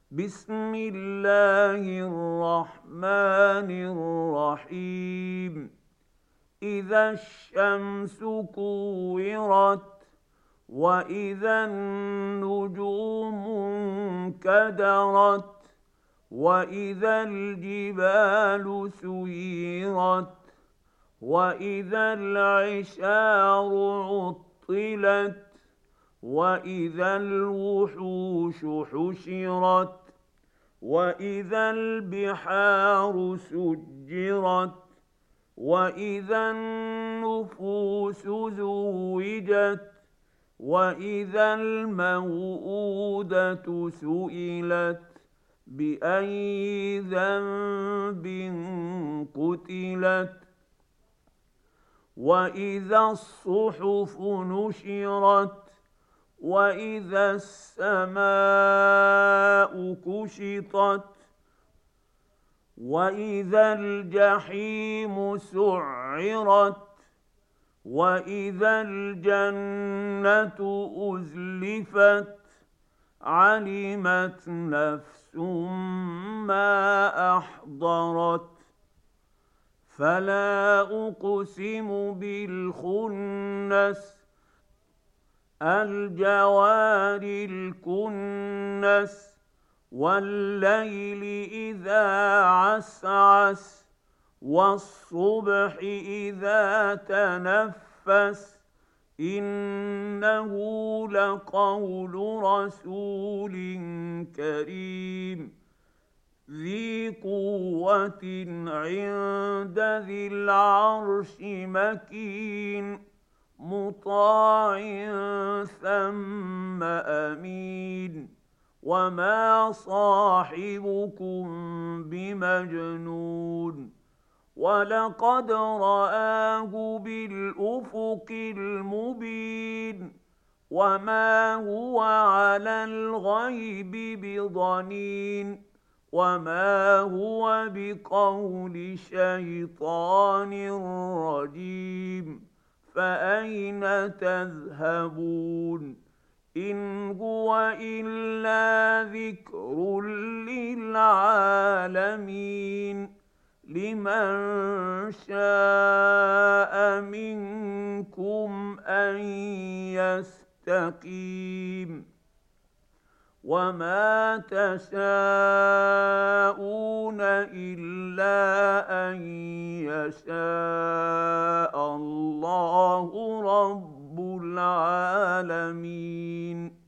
بسم الله الرحمن الرحيم. إذا الشمس كورت وإذا النجوم انكدرت وإذا الجبال سيرت وإذا العشار عطلت وإذا الوحوش حشرت وإذا البحار سجرت وإذا النفوس زوجت وإذا الموءودة سئلت بأي ذنب قتلت وإذا الصحف نشرت وإذا السماء كشطت وإذا الجحيم سعرت وإذا الجنة أزلفت علمت نفس ما أحضرت فلا أقسم بالخنس الجوار الكنس والليل إذا عسعس والصبح إذا تنفس إنه لقول رسول كريم ذي قوة عند ذي العرش مكين مطاع ثم أمين وما صاحبكم بمجنون ولقد رآه بالأفق المبين وما هو على الغيب بضنين وما هو بقول شيطان رجيم فأين تذهبون إن هو إلا ذكر للعالمين لمن شاء منكم أن يستقيم وما تشاءون إلا أن يشاء الله رب العالمين.